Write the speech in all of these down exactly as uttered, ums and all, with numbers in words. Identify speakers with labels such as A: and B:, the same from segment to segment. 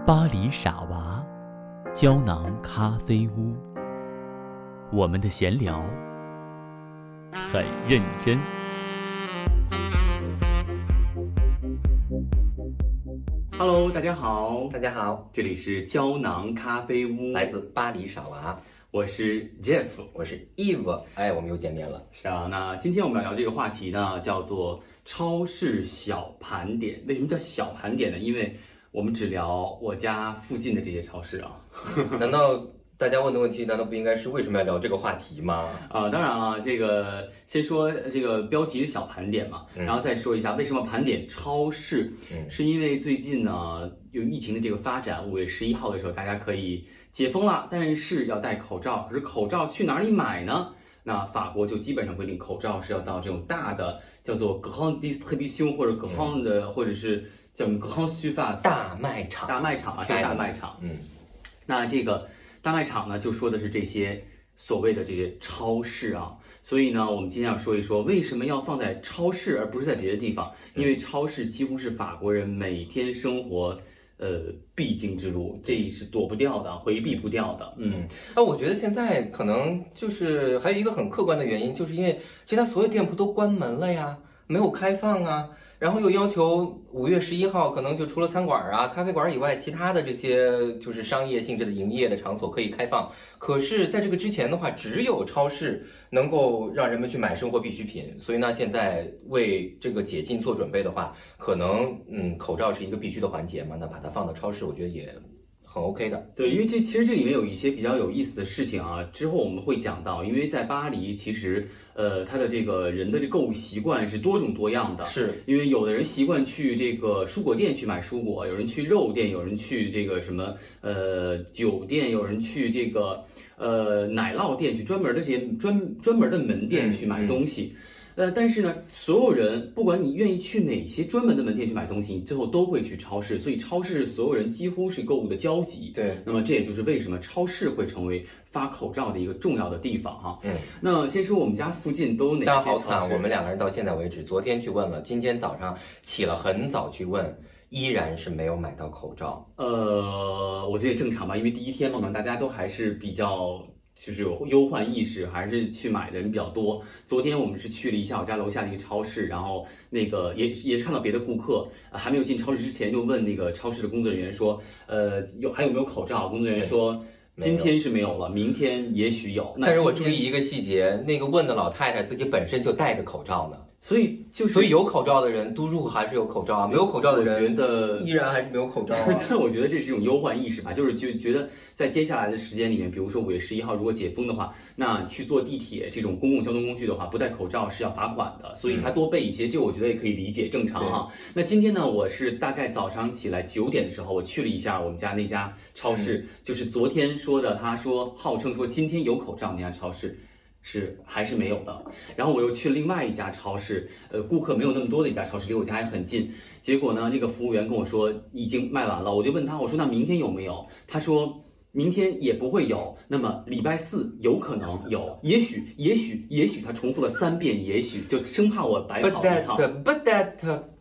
A: 巴黎傻娃，胶囊咖啡屋。我们的闲聊很认真。Hello， 大家好，
B: 大家好，
A: 这里是胶囊咖啡屋，
B: 来自巴黎傻娃，
A: 我是 Jeff，
B: 我是 Eve， 哎，我们又见面了。
A: 是啊，那今天我们要聊这个话题呢，叫做超市小盘点。为什么叫小盘点呢？因为我们只聊我家附近的这些超市啊。
B: 难道大家问的问题难道不应该是为什么要聊这个话题吗？
A: 啊、呃，当然了，这个先说这个标题是小盘点嘛，
B: 嗯、
A: 然后再说一下为什么盘点超市，嗯、是因为最近呢有疫情的这个发展，五月十一号的时候大家可以解封了，但是要戴口罩，可是口罩去哪里买呢？那法国就基本上规定口罩是要到这种大的叫做 grande distribution 或者 grande、嗯、或者是叫 grande surface
B: 大卖场，
A: 大卖场啊，这个大卖场，
B: 嗯，
A: 那这个。大卖场呢，就说的是这些所谓的这些超市啊，所以呢，我们今天要说一说为什么要放在超市而不是在别的地方？因为超市几乎是法国人每天生活呃必经之路，这是躲不掉的，回避不掉的。嗯，
B: 那我觉得现在可能就是还有一个很客观的原因，就是因为其他所有店铺都关门了呀，没有开放啊。然后又要求五月十一号，可能就除了餐馆啊、咖啡馆以外，其他的这些就是商业性质的营业的场所可以开放。可是，在这个之前的话，只有超市能够让人们去买生活必需品。所以呢，现在为这个解禁做准备的话，可能嗯，口罩是一个必须的环节嘛，那把它放到超市，我觉得也很 OK 的。
A: 对，因为这其实这里面有一些比较有意思的事情啊，之后我们会讲到。因为在巴黎，其实呃，他的这个人的这购物习惯是多种多样的。
B: 是
A: 因为有的人习惯去这个蔬果店去买蔬果，有人去肉店，有人去这个什么呃酒店，有人去这个呃奶酪店去专门的这些专专门的门店去买东西。嗯嗯呃，但是呢，所有人不管你愿意去哪些专门的门店去买东西，你最后都会去超市，所以超市所有人几乎是购物的交集。
B: 对，
A: 那么这也就是为什么超市会成为发口罩的一个重要的地方哈。
B: 嗯，
A: 那先说我们家附近都有哪些
B: 超市？
A: 大家
B: 好惨，我们两个人到现在为止，昨天去问了，今天早上起了很早去问，依然是没有买到口罩。
A: 呃，我觉得也正常吧，因为第一天嘛，可能大家都还是比较。就是有忧患意识，还是去买的人比较多。昨天我们是去了一下我家楼下的一个超市，然后那个也也是看到别的顾客、呃、还没有进超市之前就问那个超市的工作人员说，呃，有还有没有口罩？工作人员说今天是没有了，明天也许有。
B: 但是我注意一个细节，那个问的老太太自己本身就戴着口罩呢。
A: 所以就是，
B: 所以有口罩的人嘟入还是有口罩啊，没有口罩的人，
A: 我觉得
B: 依然还是没有口罩啊。
A: 但我觉得这是一种忧患意识吧，就是就觉得在接下来的时间里面，比如说五月十一号如果解封的话，那去坐地铁这种公共交通工具的话，不戴口罩是要罚款的，所以他多备一些，这我觉得也可以理解，正常哈。那今天呢，我是大概早上起来九点的时候，我去了一下我们家那家超市，嗯、就是昨天说的，他说号称说今天有口罩那家超市。是还是没有的，然后我又去了另外一家超市，呃，顾客没有那么多的一家超市，离我家也很近。结果呢，这个服务员跟我说已经卖完了，我就问他，我说那明天有没有？他说明天也不会有，那么礼拜四有可能有，也许，也许，也许，他重复了三遍，也许就生怕我白跑一趟。
B: But that,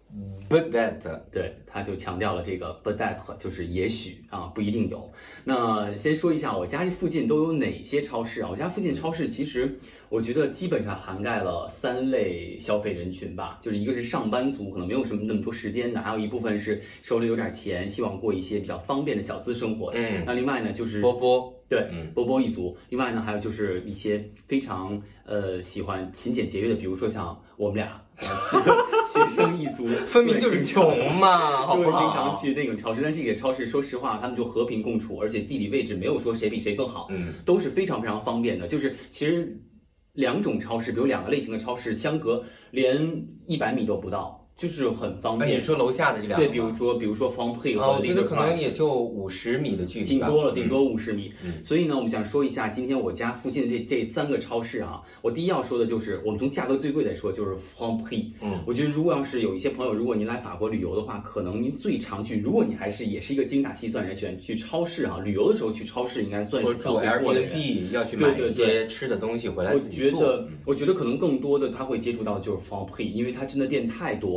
B: but that,
A: 对，他就强调了这个 but that 就是也许啊，不一定有。那先说一下我家这附近都有哪些超市啊？我家附近超市其实我觉得基本上涵盖了三类消费人群吧，就是一个是上班族，可能没有什么那么多时间的，还有一部分是手里有点钱，希望过一些比较方便的小资生活的。嗯，那另外呢就是
B: 波波。
A: 对，嗯，波波一族。另外呢，还有就是一些非常呃喜欢勤俭节约的，比如说像我们俩，呃、学生一族，
B: 分明就是穷嘛，好不好？
A: 就会经常去那种超市，但这个超市说实话，他们就和平共处，而且地理位置没有说谁比谁更好，嗯，都是非常非常方便的。就是其实两种超市，比如两个类型的超市相隔连一百米都不到。就是很方便。
B: 你说楼下的这两个？
A: 对，比如说，比如说 Franprix 和
B: 我觉得可能也就五十米的距离，
A: 顶多了，顶多五十米。嗯，所以呢，我们想说一下今天我家附近的这这三个超市啊。我第一要说的就是，我们从价格最贵来说，就是 Franprix。嗯，我觉得如果要是有一些朋友，如果您来法国旅游的话，可能您最常去，如果你还是也是一个精打细算人，喜欢去超市啊，旅游的时候去超市应该算是
B: 住 Airbnb 要去买一些吃的东西回来自己做。
A: 我觉得，我觉得可能更多的他会接触到就是 Franprix，因为它真的店太多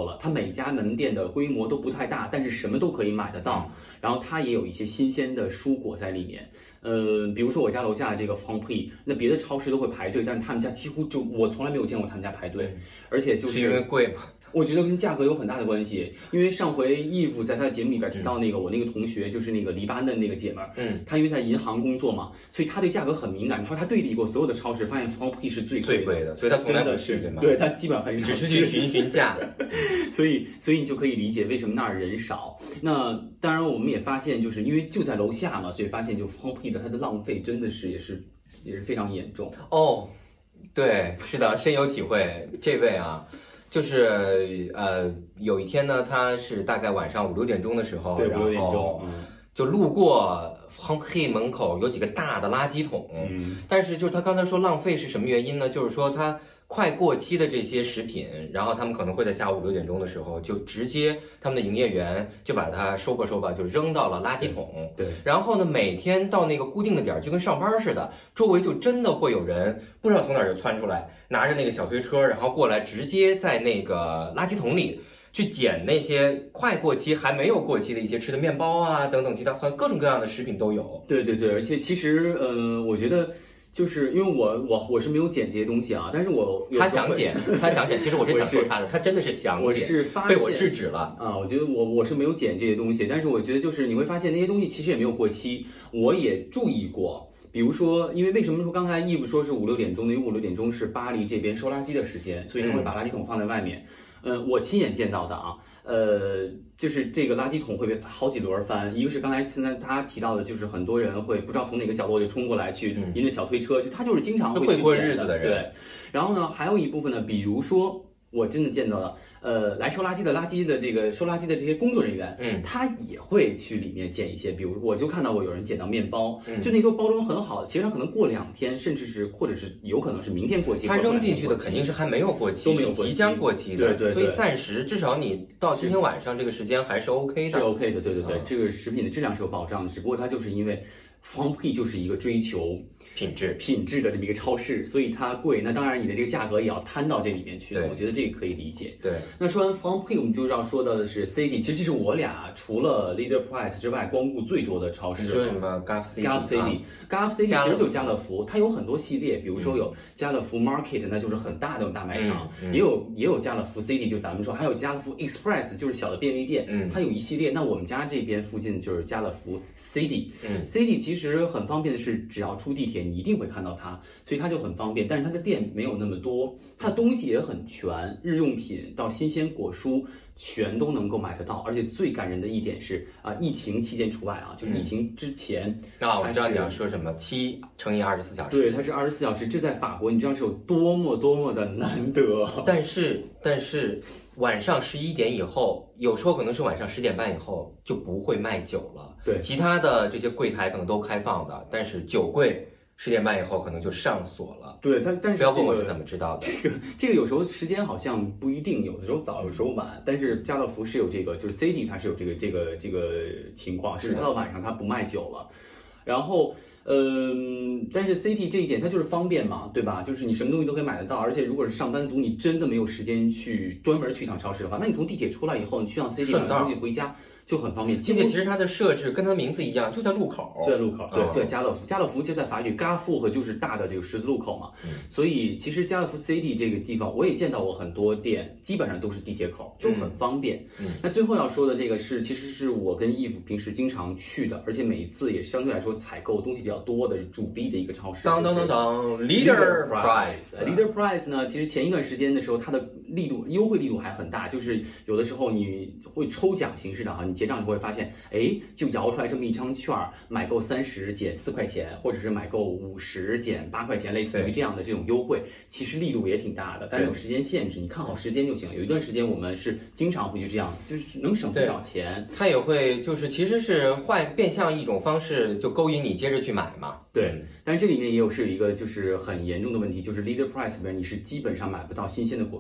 A: 了，它每家门店的规模都不太大，但是什么都可以买得到。然后它也有一些新鲜的蔬果在里面。呃，比如说我家楼下这个 Franprix， 那别的超市都会排队，但是他们家几乎就我从来没有见过他们家排队，而且就是
B: 因为贵嘛。
A: 我觉得跟价格有很大的关系，因为上回 Eve 在他的节目里边提到那个、嗯、我那个同学就是那个黎巴嫩那个姐们儿，嗯，她因为在银行工作嘛，所以她对价格很敏感。她说她对比过所有的超市，发现 Franprix 是最贵的，
B: 最贵的，所以她从来不去，对吗？
A: 对，她基本很少，
B: 只是去询询价。
A: 所以，所以你就可以理解为什么那儿人少。那当然，我们也发现，就是因为就在楼下嘛，所以发现就 Franprix 的它的浪费真的是也是也是非常严重
B: 哦。对，是的，深有体会。这位啊。就是呃，有一天呢，他是大概晚上五六点钟的时候，
A: 对，
B: 然
A: 五六点钟，
B: 嗯，就路过 Franprix 门口有几个大的垃圾桶，嗯，但是就是他刚才说浪费是什么原因呢？就是说他快过期的这些食品，然后他们可能会在下午五六点钟的时候，就直接他们的营业员就把它收吧收吧，就扔到了垃圾桶。
A: 对，
B: 然后呢，每天到那个固定的点儿，就跟上班似的，周围就真的会有人不知道从哪儿就窜出来，拿着那个小推车，然后过来直接在那个垃圾桶里去捡那些快过期还没有过期的一些吃的面包啊等等其他很各种各样的食品都有。
A: 对对对，而且其实呃，我觉得。就是因为我我我是没有捡这些东西啊，但是我
B: 他想捡，他想捡，其实我是想说他的，他真的是想捡，
A: 我是发
B: 被我制止了
A: 啊。我觉得我我是没有捡这些东西，但是我觉得就是你会发现那些东西其实也没有过期，我也注意过。比如说，因为为什么说刚才 Eve 说是五六点钟呢？因为五六点钟是巴黎这边收垃圾的时间，所以他会把垃圾桶放在外面。嗯、呃，我亲眼见到的啊，呃，就是这个垃圾桶会被好几轮翻。一个是刚才现在他提到的，就是很多人会不知道从哪个角落就冲过来去拎着小推车去，他就是经常会
B: 会过日子的人。
A: 对，然后呢，还有一部分呢，比如说。我真的见到了，呃，来收垃圾的垃圾的这个收垃圾的这些工作人员，嗯，他也会去里面捡一些，比如我就看到过有人捡到面包，嗯，就那个包装很好，其实他可能过两天，甚至是或者是有可能是明天过期，
B: 他扔进去的肯定是还没有过期，
A: 都没有过期，
B: 即将过期的，
A: 对对对，
B: 所以暂时至少你到今天晚上这个时间还是 OK 的，
A: 是 OK 的，对对对，嗯、这个食品的质量是有保障的，只不过它就是因为。Franprix 就是一个追求
B: 品质
A: 品质的这么一个超市，所以它贵。那当然，你的这个价格也要摊到这里面去。我觉得这个可以理解。
B: 对。
A: 那说完 Franprix，我们就要说到的是 City。其实这是我俩除了 Leader Price 之外光顾最多的超市。
B: 你说什么 Gulf
A: City？Gulf City，Gulf City 其实就家乐福，它有很多系列，比如说有家乐福 Market，那就是很大的那种大卖场，
B: 嗯嗯、
A: 也有也有家乐福 City， 就咱们说，还有家乐福 Express， 就是小的便利店，
B: 嗯，
A: 它有一系列。那我们家这边附近就是家乐福 City，
B: 嗯
A: ，City 其实很方便。是只要出地铁你一定会看到它，所以它就很方便，但是它的店没有那么多，它的东西也很全，日用品到新鲜果蔬全都能够买得到，而且最感人的一点是啊、呃，疫情期间除外啊，就疫情之前，
B: 啊、嗯，我知道你要说什么，七乘以二十四小时，
A: 对，它是二十四小时，这在法国你知道是有多么多么的难得，
B: 但是但是晚上十一点以后，有时候可能是晚上十点半以后就不会卖酒了，
A: 对，
B: 其他的这些柜台可能都开放的，但是酒柜十点半以后可能就上锁了。
A: 对，但但是、
B: 这个、不要问我是怎么知道的。
A: 这个这个有时候时间好像不一定，有的时候早，有时候晚。但是家乐福是有这个，就是 City 它是有这个这个这个情况，是它到晚上它不卖酒了。然后，嗯，但是 City 这一点它就是方便嘛，对吧？就是你什么东西都可以买得到，而且如果是上班族，你真的没有时间去专门去一趟超市的话，那你从地铁出来以后，你去趟 City 买东西回家。就很方便，
B: 而且其实它的设置跟它名字一样，就在路口，
A: 就在路口，对，就在家乐福。家乐福就在法语 Carrefour 就是大的这个十字路口嘛，嗯、所以其实家乐福 City 这个地方，我也见到过很多店，基本上都是地铁口，就很方便。
B: 嗯嗯、
A: 那最后要说的这个是，其实是我跟 Eve 平时经常去的，而且每一次也相对来说采购东西比较多的主力的一个超市。
B: 当当当当 ，Leader Price，Leader
A: Price 呢，其实前一段时间的时候，它的力度优惠力度还很大，就是有的时候你会抽奖形式的哈，你结账就会发现。哎，就摇出来这么一张券，买够三十减四块钱，或者是买够五十减八块钱，类似于这样的这种优惠，其实力度也挺大的，但是有时间限制，你看好时间就行。有一段时间我们是经常会去这样，就是能省不少钱。
B: 他也会就是其实是换变相一种方式，就勾引你接着去买嘛。
A: 对，但是这里面也有是有一个就是很严重的问题，就是 Leader Price 里边你是基本上买不到新鲜的果蔬的，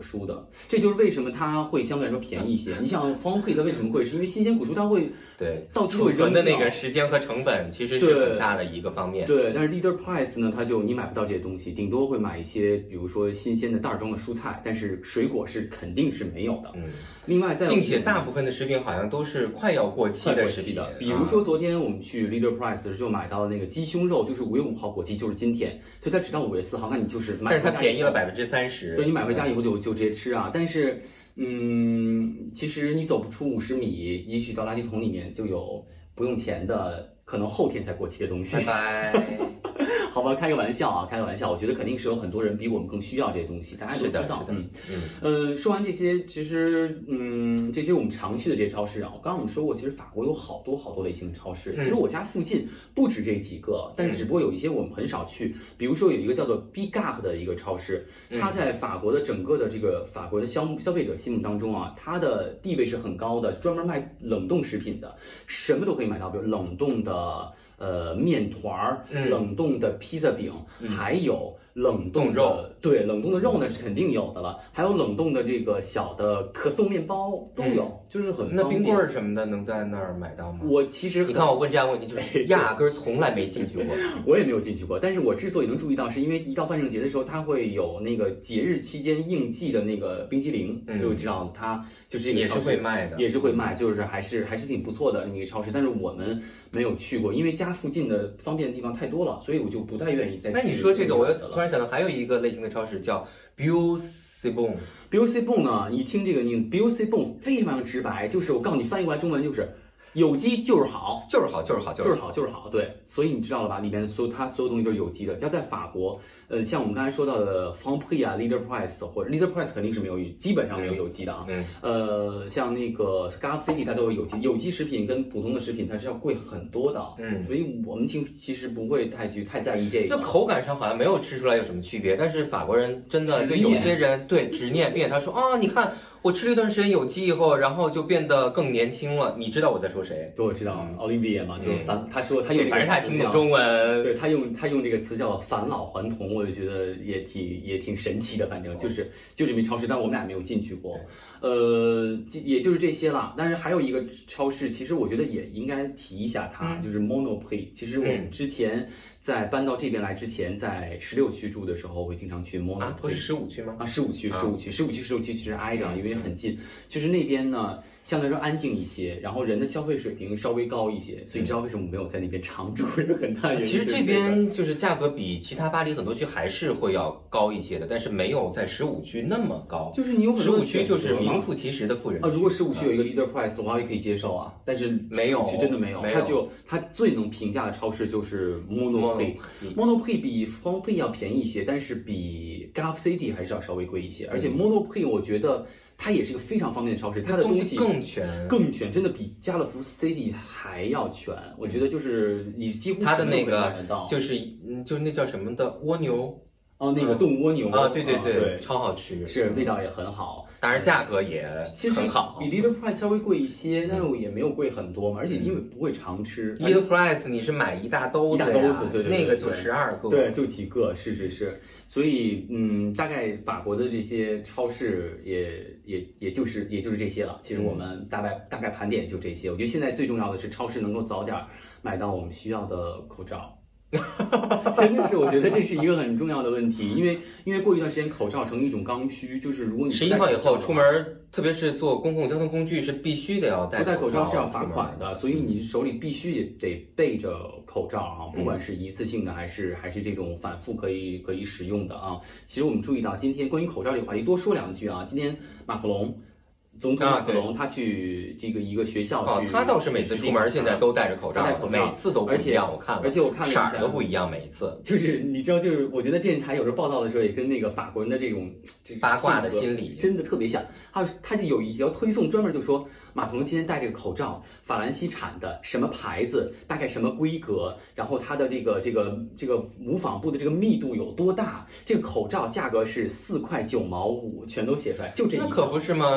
A: 的，这就是为什么它会相对来说便宜一些。你想方配它为什么贵？是因为新鲜果蔬它会
B: 对
A: 到期
B: 储存的那个时间和成本其实是很大的一个方面。
A: 对，但是 Leader Price 呢，它就你买不到这些东西，顶多会买一些，比如说新鲜的袋装的蔬菜，但是水果是肯定是没有的。
B: 嗯，
A: 另外在
B: 并且大部分的食品好像都是快要过期的食品
A: 的，比如说昨天我们去 Leader Price 就买到那个鸡胸肉，就是五月五号过期，就是今天，所以它只到五月四号，那你就是买，
B: 但是它便宜了百分之三十，
A: 对，你买回家以后就就直接吃啊。但是，嗯，其实你走不出五十米，也许到垃圾桶里面就有不用钱的，可能后天才过期的东西。
B: 拜拜。
A: 好吧，开个玩笑啊，开个玩笑。我觉得肯定是有很多人比我们更需要这些东西，大家都知道。嗯
B: 嗯
A: 呃，说完这些，其实嗯，这些我们常去的这些超市啊，刚刚我们说过，其实法国有好多好多类型的超市。
B: 嗯、
A: 其实我家附近不止这几个，但是只不过有一些我们很少去。比如说有一个叫做 Bigard 的一个超市，它在法国的整个的这个法国的消消费者心目当中啊，它的地位是很高的，专门卖冷冻食品的，什么都可以买到，比如冷冻的。呃，面团儿、
B: 嗯、
A: 冷冻的披萨饼，
B: 嗯、
A: 还有冷冻的
B: 肉，
A: 对，冷冻的肉呢是肯定有的了，还有冷冻的这个小的可颂面包都有，嗯、就是很
B: 那冰棍儿什么的能在那儿买到吗？
A: 我其实
B: 你看我问这样问题，就是压根儿从来没进去过，
A: 我也没有进去过。但是我之所以能注意到，是因为一到万圣节的时候，它会有那个节日期间应季的那个冰激凌，
B: 嗯、
A: 就知道它就是
B: 也是会卖的，
A: 也是会卖，就是还是还是挺不错的那么一个超市。但是我们没有去过，因为家附近的方便的地方太多了，所以我就不太愿意再去。
B: 那你说这个，我突然想到还有一个类型的超市叫 Bio C'est Bon。
A: Bio C'est Bon 呢，一听这个你 Bio C'est Bon 非常非常直白，就是我告诉你翻译过来中文就是有机就是好，
B: 就是好，就是好，
A: 就是好，就是好。对，所以你知道了吧？里面所有它所有东西都是有机的。要在法国，呃，像我们刚才说到的 Franprix 啊、Leader Price 或者 Leader Price 肯定是没有，基本上没有有机的啊。
B: 嗯。
A: 呃，像那个 Scarf City 它都有有机，有机食品跟普通的食品它是要贵很多的。
B: 嗯。
A: 所以我们其其实不会太去太在意这个。
B: 就口感上好像没有吃出来有什么区别，但是法国人真的就有些人对执念，并且他说啊，你看我吃了一段时间有机以后，然后就变得更年轻了。你知道我在说谁？
A: 对，我知道。Olivier 嘛，就是返，他说他用，
B: 反正他听不懂中文，
A: 对他用他用这个词叫返老还童，我就觉得也挺也挺神奇的，反正就是就是因为超市，但我们俩没有进去过，呃，也就是这些了。但是还有一个超市，其实我觉得也应该提一下它，
B: 嗯、
A: 就是 Monoprix。其实我们之前在搬到这边来之前，在十六区住的时候，会经常去 Monoprix。
B: 啊，不是十五区吗？
A: 啊，十五区，十五区，十五区，十六区其实挨着，因为很近。就是那边呢，相对来说安静一些，然后人的消费水平稍微高一些，所以你知道为什么我没有在那边常住，有很大原因。
B: 其实这边就是价格比其他巴黎很多区还是会要高一些的，但是没有在十五区那么高。
A: 就是你有很多
B: 十五区就是名副其实的富人区
A: 啊。如果十五区有一个 Leader Price 的话，也可以接受啊。但是
B: 没有，
A: 区真的没有，它就它最能评价的超市就是 Monoprix。Monoprix 比 Franprix 要便宜一些，但是比 Gare City 还是要稍微贵一些。而且 Monoprix 我觉得它也是一个非常方便的超市，它的东西
B: 更全，
A: 更全，真的比家乐福 City 还要全。我觉得就是你几乎
B: 它的那个
A: 到
B: 就是嗯，就是那叫什么的蜗牛。
A: 哦，那个冻蜗牛
B: 啊，对对
A: 对，
B: 对，超好吃，
A: 是味道也很好，
B: 当然价格也
A: 其实
B: 很好，
A: 比 Leader Price 稍微贵一些，但是也没有贵很多嘛，而且因为不会常吃。
B: Leader Price 你是买一大兜
A: 子，一大兜子，对对，
B: 那个就十二个，
A: 对，就几个，是是是。所以嗯，大概法国的这些超市也也也就是也就是这些了。其实我们大概大概盘点就这些。我觉得现在最重要的是超市能够早点买到我们需要的口罩。真的是，我觉得这是一个很重要的问题，因为因为过一段时间口罩成一种刚需，就是如果你
B: 十一号以后出门，特别是坐公共交通工具是必须得要戴，
A: 不戴口罩是要罚款的，所以你手里必须得备着口罩啊，不管是一次性的还是还是这种反复可以可以使用的啊。其实我们注意到今天关于口罩这个话题多说两句啊，今天马克龙。总统马克龙他去这个一个学校去，
B: 哦，他倒是每次出门现在都戴着口罩，
A: 戴口罩，
B: 每次都不一样。我看了，
A: 而且我看了一下，
B: 色儿都不一样，每一次。
A: 就是你知道，就是我觉得电视台有时候报道的时候，也跟那个法国人的这种
B: 八卦的心理
A: 真的特别像。他他就有一条推送专门就说，马克龙今天戴这个口罩，法兰西产的，什么牌子，大概什么规格，然后它的这个这个这个无纺布的这个密度有多大，这个口罩价格是四块九毛五，全都写出来，就这一。
B: 那可不是吗？普通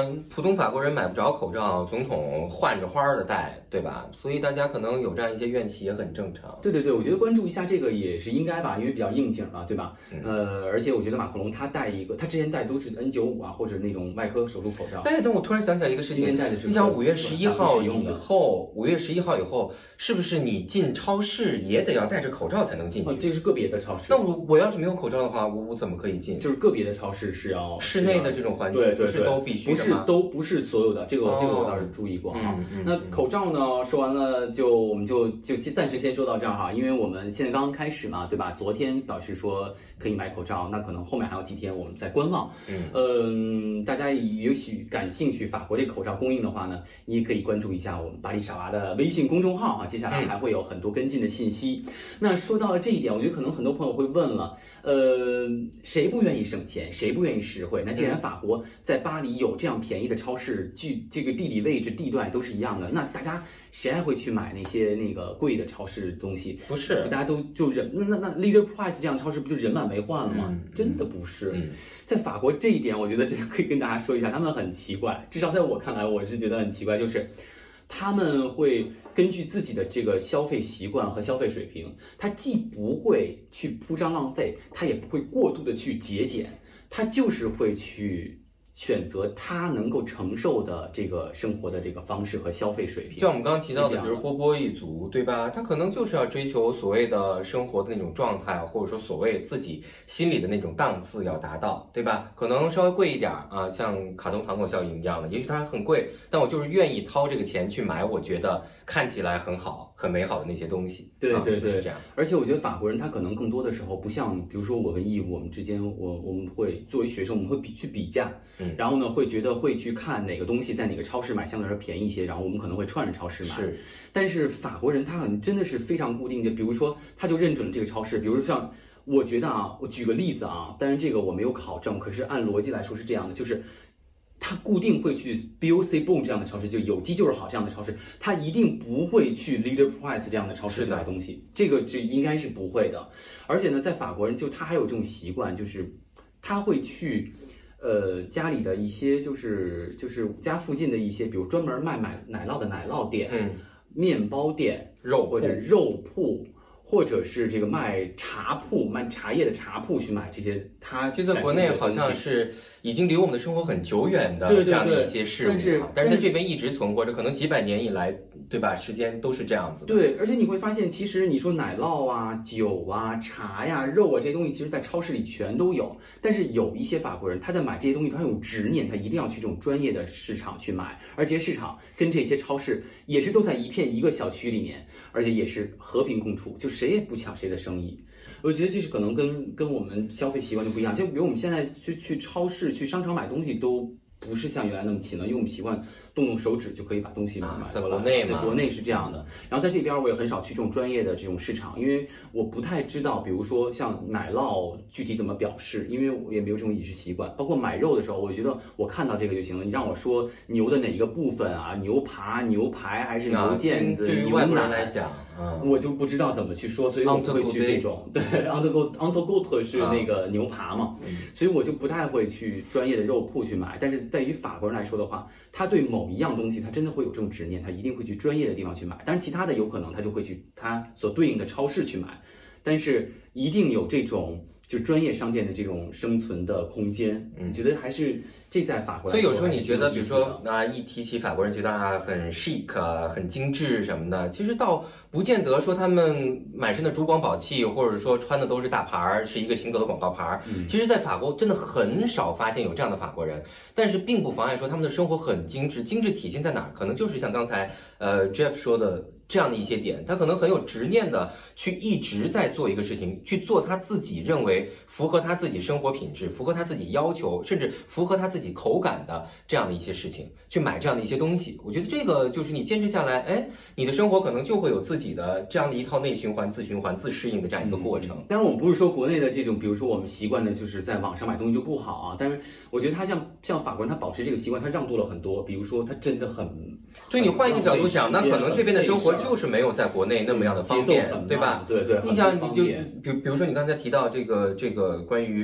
B: 通法国人买不着口罩，总统换着花儿的戴，对吧？所以大家可能有这样一些怨气也很正常。
A: 对对对，我觉得关注一下这个也是应该吧，因为比较应景嘛，对吧？
B: 嗯、
A: 呃，而且我觉得马克龙他戴一个，他之前戴都是 N 九十五 啊，或者那种外科手术口罩。
B: 哎，等我突然想起来一个事情，你想五月十一号以后，五月十一号以后，是不是你进超市也得要戴着口罩才能进去？
A: 哦，这个是个别的超市。
B: 那我我要是没有口罩的话，我我怎么可以进？
A: 就是个别的超市是要
B: 室内的这种环境，
A: 对对对，
B: 不是都必须的吗？
A: 不是都不是所有的，这个、哦、这个我倒是注意过哈。
B: 嗯嗯、
A: 那口罩呢，说完了就我们就就暂时先说到这儿哈，因为我们现在刚刚开始嘛，对吧？昨天表示说可以买口罩，那可能后面还有几天我们在观望。
B: 嗯，
A: 嗯，大家也许感兴趣法国这口罩供应的话呢，你也可以关注一下我们巴黎傻娃的微信公众号啊，接下来还会有很多跟进的信息。嗯、那说到了这一点，我觉得可能很多朋友会问了，呃，谁不愿意省钱，谁不愿意实惠？那既然法国在巴黎有这样便宜的超市，距这个地理位置、地段都是一样的，那大家谁还会去买那些那个贵的超市东西？
B: 不是，
A: 大家都就人那那那 Leader Price 这样超市不就人满为患了吗？
B: 嗯、
A: 真的不是。
B: 嗯、
A: 在法国这一点，我觉得真的可以跟大家说一下，他们很奇怪，至少在我看来，我是觉得很奇怪，就是他们会根据自己的这个消费习惯和消费水平，他既不会去铺张浪费，他也不会过度的去节俭，他就是会去选择他能够承受的这个生活的这个方式和消费水平。
B: 像我们刚刚提到的，比如波波一族，对吧？他可能就是要追求所谓的生活的那种状态，或者说所谓自己心里的那种档次要达到，对吧？可能稍微贵一点啊，像卡通糖果效应一样的，也许它很贵，但我就是愿意掏这个钱去买，我觉得看起来很好、很美好的那些东西。
A: 对对对，
B: 啊、是这样。
A: 而且我觉得法国人他可能更多的时候不像，比如说我跟义务，我们之间，我我们会作为学生，我们会比去比价。
B: 嗯、
A: 然后呢，会觉得会去看哪个东西在哪个超市买相对来说便宜一些，然后我们可能会串着超市买。
B: 是，
A: 但是法国人他很真的是非常固定的，比如说他就认准了这个超市，比如说像我觉得啊，我举个例子啊，当然这个我没有考证，可是按逻辑来说是这样的，就是他固定会去 B O C Bon 这样的超市，就有机就是好这样的超市，他一定不会去 Leader Price 这样的超市去买东西，这个这应该是不会的。而且呢，在法国人就他还有这种习惯，就是他会去。呃，家里的一些就是就是家附近的一些，比如专门卖买奶酪的奶酪店，
B: 嗯，
A: 面包店、
B: 肉
A: 或者肉铺，或者是这个卖茶铺、卖茶叶的茶铺去买这些，他
B: 就在国内好像是已经离我们的生活很久远的
A: 对对对
B: 这样的一些事物，
A: 但是
B: 但是在这边一直存活着，可能几百年以来，对吧？时间都是这样子的。
A: 对，而且你会发现，其实你说奶酪啊、酒啊、茶呀、肉啊这些东西，其实在超市里全都有。但是有一些法国人，他在买这些东西，他有执念，他一定要去这种专业的市场去买，而这些市场跟这些超市也是都在一片一个小区里面，而且也是和平共处，就谁也不抢谁的生意。我觉得这是可能跟跟我们消费习惯就不一样，像比如我们现在去去超市、去商场买东西都不是像原来那么勤了，因为我们习惯动动手指就可以把东西买回来。
B: 啊、在国内嘛，
A: 在国内是这样的。然后在这边我也很少去这种专业的这种市场，因为我不太知道，比如说像奶酪具体怎么表示，因为我也没有这种饮食习惯。包括买肉的时候，我觉得我看到这个就行了。你让我说牛的哪一个部分啊，牛扒、牛排还是牛腱子、
B: 对于外国人来讲，
A: 嗯，我就不知道怎么去说，所以我不会去这种。对 a n t e g o a n t e g o t 是那个牛扒嘛，
B: 嗯、
A: 所以我就不太会去专业的肉铺去买。但是对于法国人来说的话，他对某一样东西，他真的会有这种执念，他一定会去专业的地方去买。当然，其他的有可能他就会去他所对应的超市去买，但是一定有这种就专业商店的这种生存的空间。
B: 嗯，
A: 觉得还是这在法国来说，
B: 所以有时候你觉得，比如说啊，一提起法国人，觉得啊很 chic、很精致什么的，其实倒不见得说他们满身的珠光宝气，或者说穿的都是大牌儿，是一个行走的广告牌儿。
A: 嗯、
B: 其实，在法国真的很少发现有这样的法国人，但是并不妨碍说他们的生活很精致。精致体现在哪儿？可能就是像刚才呃 Jeff 说的这样的一些点，他可能很有执念的去一直在做一个事情，去做他自己认为符合他自己生活品质、符合他自己要求，甚至符合他自己口感的这样的一些事情，去买这样的一些东西。我觉得这个就是你坚持下来，哎，你的生活可能就会有自己的这样的一套内循环、自循环、自适应的这样一个过程。
A: 嗯、当然，我们不是说国内的这种，比如说我们习惯的就是在网上买东西就不好啊。但是我觉得他像像法国人，他保持这个习惯，他让渡了很多。比如说，他真的很，
B: 所以你换一个角度想，那可能这边的生活就是没有在国内那么样的方便，对吧？
A: 对对，
B: 你想，你就比比如说你刚才提到这个这个关于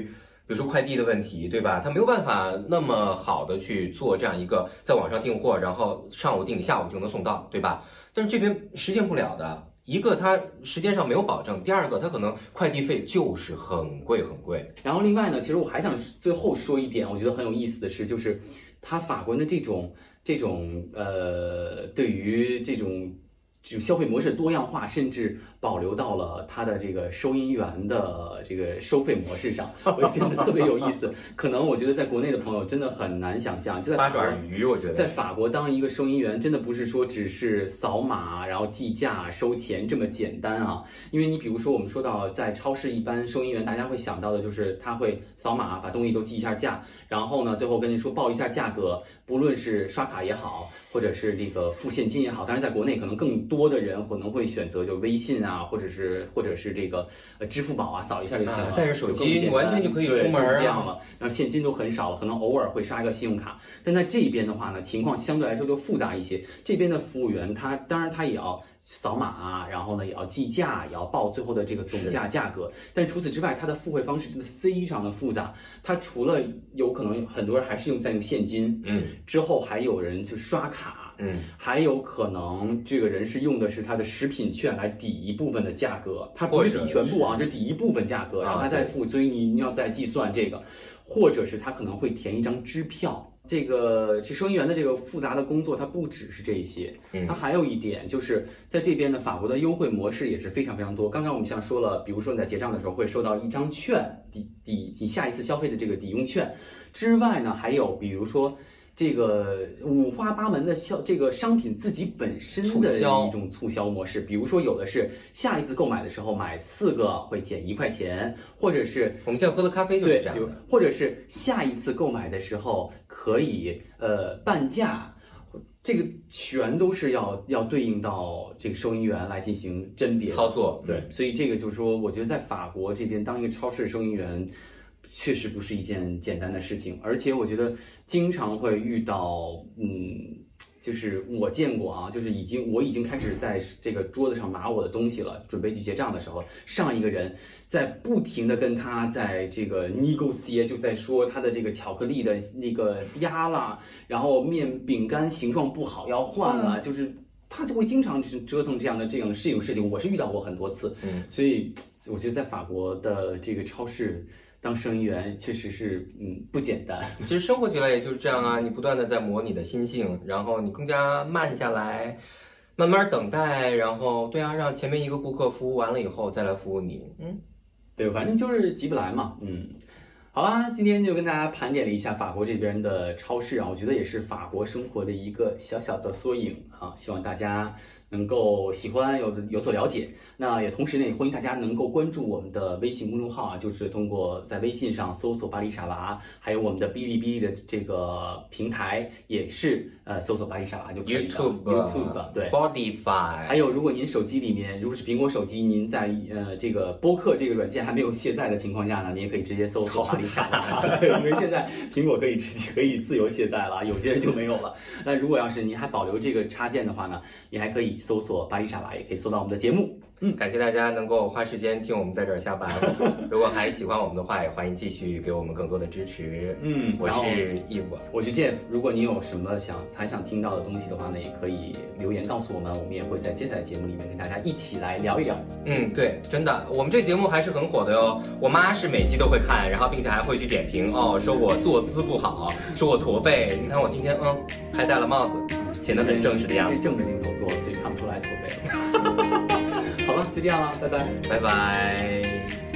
B: 比如说快递的问题，对吧？他没有办法那么好的去做这样一个在网上订货，然后上午订下午就能送到，对吧？但是这边实现不了的，一个它时间上没有保证，第二个它可能快递费就是很贵很贵。
A: 然后另外呢，其实我还想最后说一点，我觉得很有意思的是，就是它法国的这种这种呃，对于这种。就消费模式多样化，甚至保留到了它的这个收银员的这个收费模式上，我觉得真的特别有意思。可能我觉得在国内的朋友真的很难想象，就在
B: 八爪鱼，我觉得
A: 在法国当一个收银员，真的不是说只是扫码然后计价收钱这么简单啊。因为你比如说我们说到在超市，一般收银员大家会想到的就是他会扫码把东西都记一下价，然后呢最后跟你说报一下价格，不论是刷卡也好，或者是这个付现金也好，当然在国内可能更多。多的人可能会选择就微信啊，或者是或者是这个呃支付宝啊，扫一下就行了。
B: 带着手机你完全就可以出门啊，
A: 就是这样了。然后现金都很少了，可能偶尔会刷一个信用卡。但在这边的话呢，情况相对来说就复杂一些。这边的服务员他当然他也要扫码啊，然后呢也要计价，也要报最后的这个总价价格。但除此之外，他的付费方式真的非常的复杂。他除了有可能很多人还是用在用现金，
B: 嗯，
A: 之后还有人去刷卡。
B: 嗯，
A: 还有可能这个人是用的是他的食品券来抵一部分的价格，他不是抵全部啊，这抵一部分价格，然后他再付，所以你你要再计算这个，或者是他可能会填一张支票。这个这收银员的这个复杂的工作，它不只是这些，它还有一点就是在这边的法国的优惠模式也是非常非常多。刚刚我们像说了，比如说你在结账的时候会收到一张券抵抵你下一次消费的这个抵用券之外呢，还有比如说。这个五花八门的销这个商品自己本身的一种促销模式，比如说有的是下一次购买的时候买四个会减一块钱，或者是
B: 我们现在喝的咖啡就是这样的，
A: 或者是下一次购买的时候可以呃半价。这个全都是要要对应到这个收银员来进行甄别
B: 操作，
A: 对，所以这个就是说，我觉得在法国这边当一个超市收银员。确实不是一件简单的事情，而且我觉得经常会遇到，嗯，就是我见过啊，就是已经我已经开始在这个桌子上码我的东西了，准备去结账的时候，上一个人在不停的跟他在这个 negotiate， 就在说他的这个巧克力的那个压了，然后面饼干形状不好要换了，就是。他就会经常折腾这样的这种这种事情，我是遇到过很多次，
B: 嗯，
A: 所以我觉得在法国的这个超市当收银员确实是嗯不简单。
B: 其实生活起来也就是这样啊，你不断的在磨你的心性，然后你更加慢下来，慢慢等待，然后对啊，让前面一个顾客服务完了以后再来服务你，嗯，
A: 对，反正就是急不来嘛，嗯。好啦，今天就跟大家盘点了一下法国这边的超市啊，我觉得也是法国生活的一个小小的缩影啊，希望大家能够喜欢有有所了解。那也同时呢，也欢迎大家能够关注我们的微信公众号啊，就是通过在微信上搜索巴黎傻娃，还有我们的哔哩哔哩的这个平台也是呃搜索巴黎傻娃就可以了。
B: YouTube、
A: YouTube 对
B: Spotify，
A: 还有如果您手机里面如果是苹果手机，您在呃这个播客这个软件还没有卸载的情况下呢，您也可以直接搜索巴黎傻娃，对，因为现在苹果可以直接可以自由卸载了，有些人就没有了。那如果要是您还保留这个插件的话呢，你还可以搜索巴黎傻娃，也可以搜到我们的节目。
B: 嗯，感谢大家能够花时间听我们在这儿瞎掰。如果还喜欢我们的话，也欢迎继续给我们更多的支持。
A: 嗯，
B: 我是 Eve，
A: 我是 Jeff。如果你有什么想还想听到的东西的话呢，也可以留言告诉我们，我们也会在接下来节目里面跟大家一起来聊一聊。
B: 嗯，对，真的，我们这节目还是很火的哟。我妈是每期都会看，然后并且还会去点评哦，说我坐姿不好，说我驼背。你看我今天嗯还戴了帽子，显得很正式的样子。
A: 正着镜头做，所以看不出来驼背了。好了，就这样了，拜拜，
B: 拜拜。